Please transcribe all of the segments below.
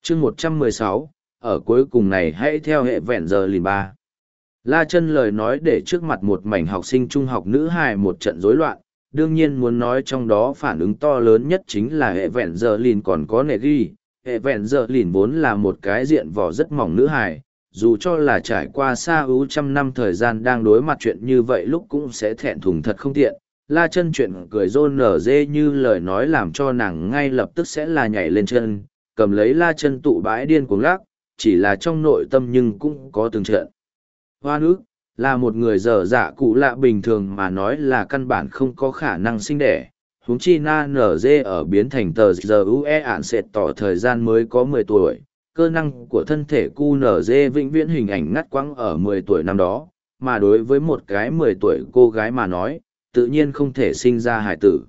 chương 116, ở cuối cùng này hãy theo hệ vẹn giờ lìn ba. La Chân lời nói để trước mặt một mảnh học sinh trung học nữ hài một trận rối loạn, đương nhiên muốn nói trong đó phản ứng to lớn nhất chính là hệ vẹn giờ lìn còn có nệ ghi. Hệ vẹn giờ lìn vốn là một cái diện vỏ rất mỏng nữ hài, dù cho là trải qua xa ưu trăm năm thời gian đang đối mặt chuyện như vậy lúc cũng sẽ thẹn thùng thật không tiện. La Chân chuyện cười rôn nở dê như lời nói làm cho nàng ngay lập tức sẽ là nhảy lên chân, cầm lấy La Chân tụ bãi điên cuồng lắc, chỉ là trong nội tâm nhưng cũng có từng trận. Hoa nữ, là một người dở dạ cụ lạ bình thường mà nói là căn bản không có khả năng sinh đẻ. Huống chi na nở dê ở biến thành tờ giờ UE ản sệt tỏ thời gian mới có 10 tuổi. Cơ năng của thân thể cu nở dê vĩnh viễn hình ảnh ngắt quãng ở 10 tuổi năm đó, mà đối với một cái 10 tuổi cô gái mà nói, tự nhiên không thể sinh ra hài tử.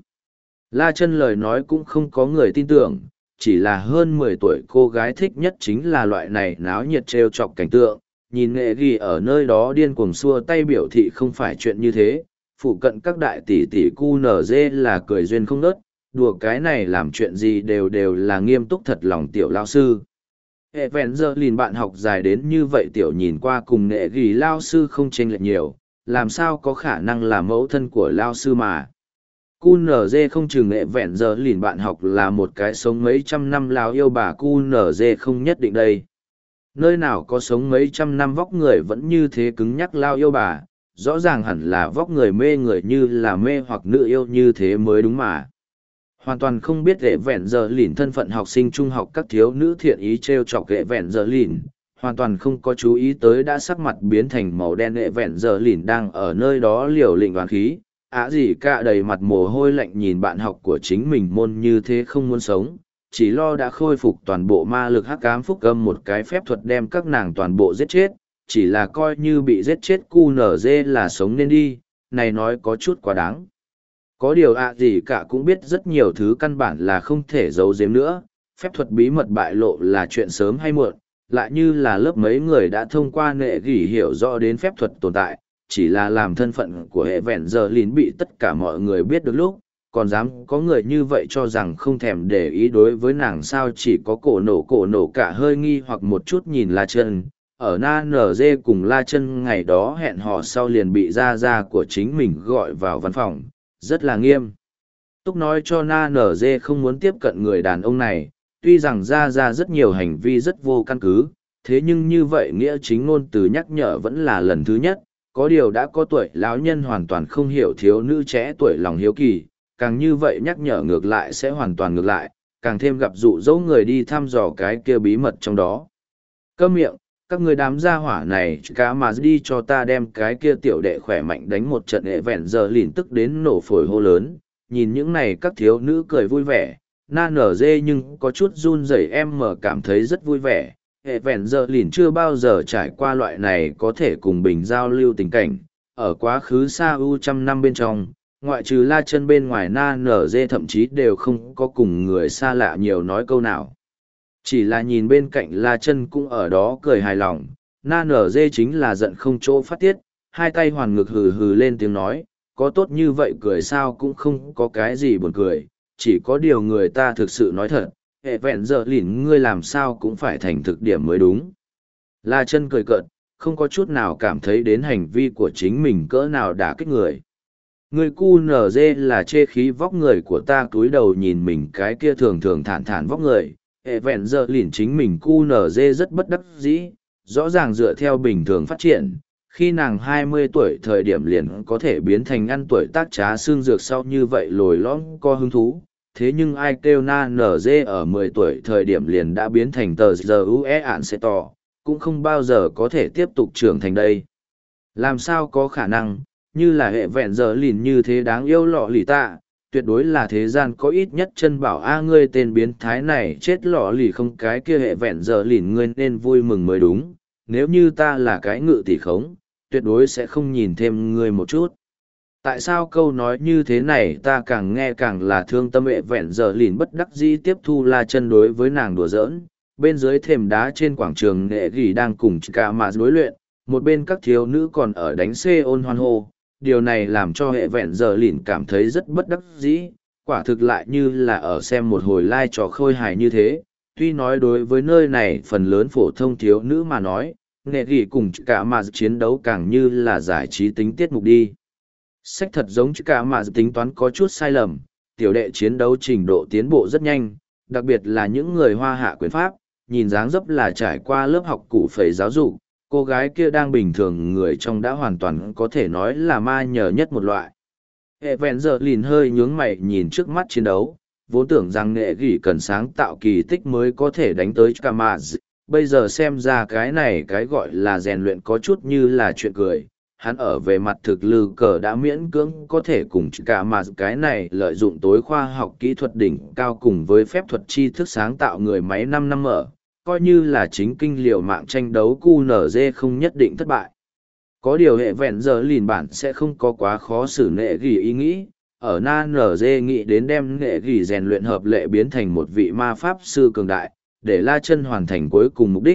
La Chân lời nói cũng không có người tin tưởng, chỉ là hơn 10 tuổi cô gái thích nhất chính là loại này náo nhiệt trêu chọc cảnh tượng, nhìn nghệ ghi ở nơi đó điên cuồng xua tay biểu thị không phải chuyện như thế, phụ cận các đại tỷ tỷ cu nở dê là cười duyên không nớt, đùa cái này làm chuyện gì đều là nghiêm túc thật lòng tiểu lao sư. Hệ vẹn giờ lìn bạn học dài đến như vậy tiểu nhìn qua cùng nghệ ghi lao sư không chênh lệch nhiều, làm sao có khả năng là mẫu thân của lao sư mà. Cu nở dê không chừng nghệ vẹn giờ lìn bạn học là một cái sống mấy trăm năm lao yêu bà cu nở dê không nhất định đây. Nơi nào có sống mấy trăm năm vóc người vẫn như thế cứng nhắc lao yêu bà, rõ ràng hẳn là vóc người mê người như là mê hoặc nữ yêu như thế mới đúng mà. Hoàn toàn không biết ghệ vẹn giờ lìn thân phận học sinh trung học các thiếu nữ thiện ý trêu chọc ghệ vẹn giờ lìn, hoàn toàn không có chú ý tới đã sắc mặt biến thành màu đen ghệ vẹn giờ lìn đang ở nơi đó liều lĩnh đoàn khí. Gì cả đầy mặt mồ hôi lạnh nhìn bạn học của chính mình môn như thế không muốn sống, chỉ lo đã khôi phục toàn bộ ma lực hắc ám phúc âm một cái phép thuật đem các nàng toàn bộ giết chết, chỉ là coi như bị giết chết cu nở dê là sống nên đi, này nói có chút quá đáng. Có điều gì cả cũng biết rất nhiều thứ căn bản là không thể giấu giếm nữa, phép thuật bí mật bại lộ là chuyện sớm hay muộn, lại như là lớp mấy người đã thông qua nệ gỉ hiểu rõ đến phép thuật tồn tại, chỉ là làm thân phận của hệ vẹn giờ lìn bị tất cả mọi người biết được lúc, còn dám có người như vậy cho rằng không thèm để ý đối với nàng sao chỉ có cổ nổ cả hơi nghi hoặc một chút nhìn La Chân. Ở na nở dê cùng La Chân ngày đó hẹn hò sau liền bị gia của chính mình gọi vào văn phòng, rất là nghiêm túc nói cho na nở dê không muốn tiếp cận người đàn ông này, tuy rằng gia rất nhiều hành vi rất vô căn cứ, thế nhưng như vậy nghĩa chính ngôn từ nhắc nhở vẫn là lần thứ nhất, có điều đã có tuổi lão nhân hoàn toàn không hiểu thiếu nữ trẻ tuổi lòng hiếu kỳ, càng như vậy nhắc nhở ngược lại sẽ hoàn toàn ngược lại, càng thêm gặp dụ dỗ người đi thăm dò cái kia bí mật trong đó. Câm miệng, các người đám gia hỏa này cá mà đi cho ta đem cái kia tiểu đệ khỏe mạnh đánh một trận hệ vẹn giờ lìn tức đến nổ phổi hô lớn, nhìn những này các thiếu nữ cười vui vẻ, na nở dê nhưng có chút run rẩy em mở cảm thấy rất vui vẻ. Hệ vẹn giờ lìn chưa bao giờ trải qua loại này có thể cùng bình giao lưu tình cảnh, ở quá khứ xa ưu trăm năm bên trong, ngoại trừ La Chân bên ngoài na nở dê thậm chí đều không có cùng người xa lạ nhiều nói câu nào. Chỉ là nhìn bên cạnh La Chân cũng ở đó cười hài lòng, na nở dê chính là giận không chỗ phát tiết, hai tay hoàn ngực hừ hừ lên tiếng nói, có tốt như vậy cười sao cũng không có cái gì buồn cười, chỉ có điều người ta thực sự nói thật, hệ vẹn giờ lìn ngươi làm sao cũng phải thành thực điểm mới đúng. La Chân cười cợt, không có chút nào cảm thấy đến hành vi của chính mình cỡ nào đả kích người. Người cu nở dê là chê khí vóc người của ta cúi đầu nhìn mình cái kia thường thường thản thản vóc người, hệ vẹn giờ lìn chính mình cu nở dê rất bất đắc dĩ, rõ ràng dựa theo bình thường phát triển, khi nàng 20 tuổi thời điểm liền có thể biến thành ăn tuổi tác trá xương dược sau như vậy lồi lõm co hứng thú, thế nhưng ai kêu na nở dê ở 10 tuổi thời điểm liền đã biến thành tờ giờ UE ạn sẽ tỏ, cũng không bao giờ có thể tiếp tục trưởng thành đây. Làm sao có khả năng, như là hệ vẹn giờ lìn như thế đáng yêu lọ lì tạ, tuyệt đối là thế gian có ít nhất chân bảo a ngươi tên biến thái này chết lọ lì không cái kia hệ vẹn giờ lìn ngươi nên vui mừng mới đúng, nếu như ta là cái ngự tỷ khống, tuyệt đối sẽ không nhìn thêm ngươi một chút. Tại sao câu nói như thế này ta càng nghe càng là thương tâm hệ vẹn giờ lìn bất đắc dĩ tiếp thu La Chân đối với nàng đùa giỡn, bên dưới thềm đá trên quảng trường nghệ gỉ đang cùng cả mà đối luyện, một bên các thiếu nữ còn ở đánh xê ôn hoan hô, điều này làm cho hệ vẹn giờ lìn cảm thấy rất bất đắc dĩ, quả thực lại như là ở xem một hồi lai trò khôi hài như thế, Tuy nói đối với nơi này phần lớn phổ thông thiếu nữ mà nói, nghệ ghi cùng cả mà chiến đấu càng như là giải trí tính tiết mục đi. Sách thật giống cả mà tính toán có chút sai lầm, tiểu đệ chiến đấu trình độ tiến bộ rất nhanh, đặc biệt là những người hoa hạ quyền pháp, nhìn dáng dấp là trải qua lớp học cụ phẩy giáo dục, cô gái kia đang bình thường người trong đã hoàn toàn có thể nói là ma nhờ nhất một loại. Hệ vẹn giờ lìn hơi nhướng mày nhìn trước mắt chiến đấu, vốn tưởng rằng nghệ gỉ cần sáng tạo kỳ tích mới có thể đánh tới Kamaz, bây giờ xem ra cái này cái gọi là rèn luyện có chút như là chuyện cười. Hắn ở về mặt thực lư cờ đã miễn cưỡng có thể cùng cả mà cái này lợi dụng tối khoa học kỹ thuật đỉnh cao cùng với phép thuật tri thức sáng tạo người máy 5 năm mở, coi như là chính kinh liều mạng tranh đấu QNZ không nhất định thất bại. Có điều hệ vẹn giờ lìn bản sẽ không có quá khó xử nệ gỉ ý nghĩ, ở NNZ nghĩ đến đem nệ gỉ rèn luyện hợp lệ biến thành một vị ma pháp sư cường đại, để La Chân hoàn thành cuối cùng mục đích.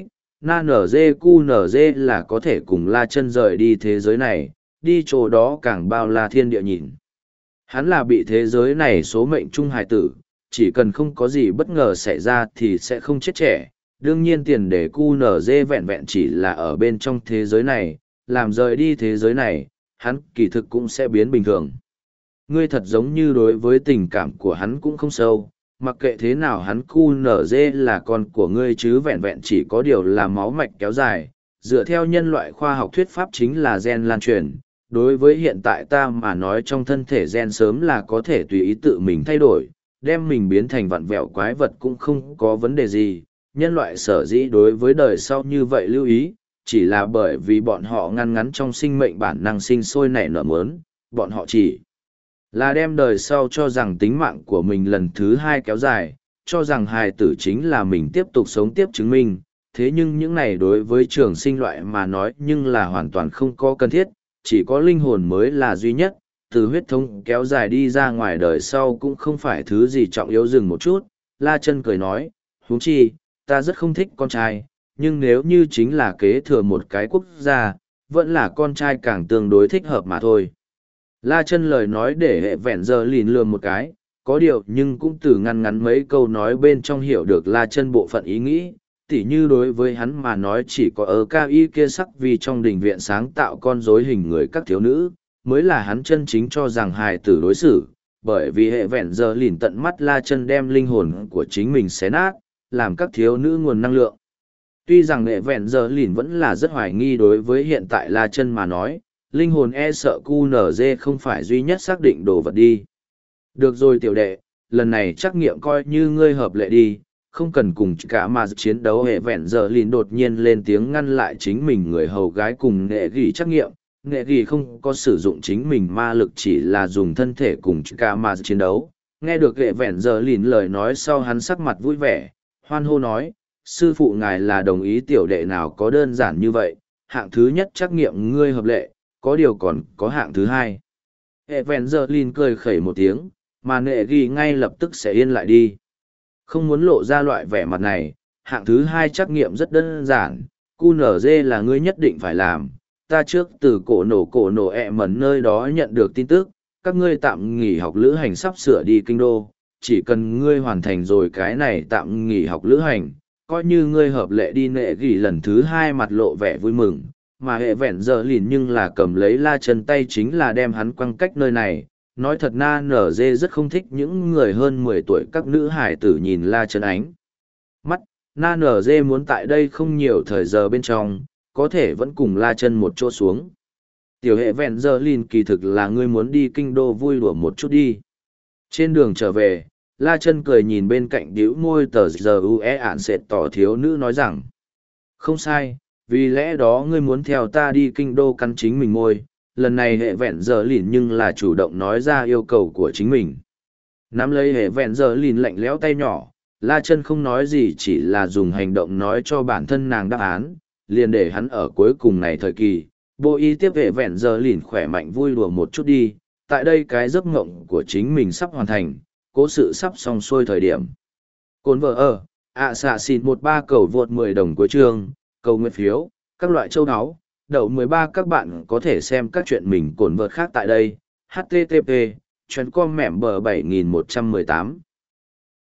NNZ QNZ là có thể cùng La Chân rời đi thế giới này, đi chỗ đó càng bao la thiên địa nhìn. Hắn là bị thế giới này số mệnh trung hài tử, chỉ cần không có gì bất ngờ xảy ra thì sẽ không chết trẻ. Đương nhiên tiền để QNZ vẹn vẹn chỉ là ở bên trong thế giới này, làm rời đi thế giới này, hắn kỳ thực cũng sẽ biến bình thường. Ngươi thật giống như đối với tình cảm của hắn cũng không sâu, mặc kệ thế nào hắn QNZ là con của ngươi chứ vẹn vẹn chỉ có điều là máu mạch kéo dài, dựa theo nhân loại khoa học thuyết pháp chính là gen lan truyền. Đối với hiện tại ta mà nói trong thân thể gen sớm là có thể tùy ý tự mình thay đổi, đem mình biến thành vặn vẹo quái vật cũng không có vấn đề gì. Nhân loại sở dĩ đối với đời sau như vậy lưu ý, chỉ là bởi vì bọn họ ngăn ngắn trong sinh mệnh bản năng sinh sôi nảy nở mớn, bọn họ chỉ là đem đời sau cho rằng tính mạng của mình lần thứ hai kéo dài, cho rằng hài tử chính là mình tiếp tục sống tiếp chứng minh. Thế nhưng những này đối với trường sinh loại mà nói nhưng là hoàn toàn không có cần thiết, chỉ có linh hồn mới là duy nhất, từ huyết thống kéo dài đi ra ngoài đời sau cũng không phải thứ gì trọng yếu. Dừng một chút, La Chân cười nói, huống chi, ta rất không thích con trai, nhưng nếu như chính là kế thừa một cái quốc gia, vẫn là con trai càng tương đối thích hợp mà thôi. La Chân lời nói để hệ vẹn giờ lìn lườm một cái, có điều nhưng cũng từ ngăn ngắn mấy câu nói bên trong hiểu được La Chân bộ phận ý nghĩ, tỉ như đối với hắn mà nói chỉ có ở cao y kia sắc vì trong đình viện sáng tạo con rối hình người các thiếu nữ, mới là hắn chân chính cho rằng hài tử đối xử, bởi vì hệ vẹn giờ lìn tận mắt La Chân đem linh hồn của chính mình xé nát, làm các thiếu nữ nguồn năng lượng. Tuy rằng hệ vẹn giờ lìn vẫn là rất hoài nghi đối với hiện tại La Chân mà nói, linh hồn e sợ QNZ không phải duy nhất xác định đồ vật đi. Được rồi tiểu đệ, lần này trắc nghiệm coi như ngươi hợp lệ đi, không cần cùng cả mà chiến đấu. Hệ vẹn giờ lìn đột nhiên lên tiếng ngăn lại chính mình người hầu gái cùng nghệ ghi trắc nghiệm. Nghệ ghi không có sử dụng chính mình ma lực, chỉ là dùng thân thể cùng cả mà chiến đấu. Nghe được hệ vẹn giờ lìn lời nói sau, hắn sắc mặt vui vẻ, hoan hô nói, sư phụ ngài là đồng ý tiểu đệ nào có đơn giản như vậy, hạng thứ nhất trắc nghiệm ngươi hợp lệ, có điều còn có hạng thứ hai. Hệ vẹn giờ lìn cười khẩy một tiếng, mà nghệ ghi ngay lập tức sẽ yên lại đi. Không muốn lộ ra loại vẻ mặt này, hạng thứ hai trắc nghiệm rất đơn giản, QNZ là ngươi nhất định phải làm. Ta trước từ cổ nổ mẩn nơi đó nhận được tin tức, các ngươi tạm nghỉ học lữ hành sắp sửa đi kinh đô, chỉ cần ngươi hoàn thành rồi cái này tạm nghỉ học lữ hành, coi như ngươi hợp lệ đi. Nệ gỉ lần thứ hai mặt lộ vẻ vui mừng, mà hệ vẹn giờ lìn nhưng là cầm lấy La Chân tay chính là đem hắn quăng cách nơi này. Nói thật NNZ rất không thích những người hơn 10 tuổi các nữ hải tử nhìn La Chân ánh mắt. NNZ muốn tại đây không nhiều thời giờ bên trong, có thể vẫn cùng La Chân một chỗ xuống. Tiểu hệ vẹn giờ lìn kỳ thực là ngươi muốn đi kinh đô vui đùa một chút đi. Trên đường trở về, La Chân cười nhìn bên cạnh điếu môi tờ giờ ue ản sệt tỏ thiếu nữ nói rằng, không sai, vì lẽ đó ngươi muốn theo ta đi kinh đô căn chính mình môi. Lần này hệ vẹn giờ lìn nhưng là chủ động nói ra yêu cầu của chính mình. Nắm lấy hệ vẹn giờ lìn lạnh lẽo tay nhỏ, La Chân không nói gì, chỉ là dùng hành động nói cho bản thân nàng đáp án, liền để hắn ở cuối cùng này thời kỳ, bộ y tiếp hệ vẹn giờ lìn khỏe mạnh vui đùa một chút đi. Tại đây cái giấc mộng của chính mình sắp hoàn thành, cố sự sắp xong xuôi thời điểm. Cồn vợ ở, xạ xịt 13 cầu vượt 10 đồng cuối chương, cầu nguyện phiếu, các loại châu áo. Đậu 13 các bạn có thể xem các chuyện mình cồn vợt khác tại đây. http://com mẻm bờ 7118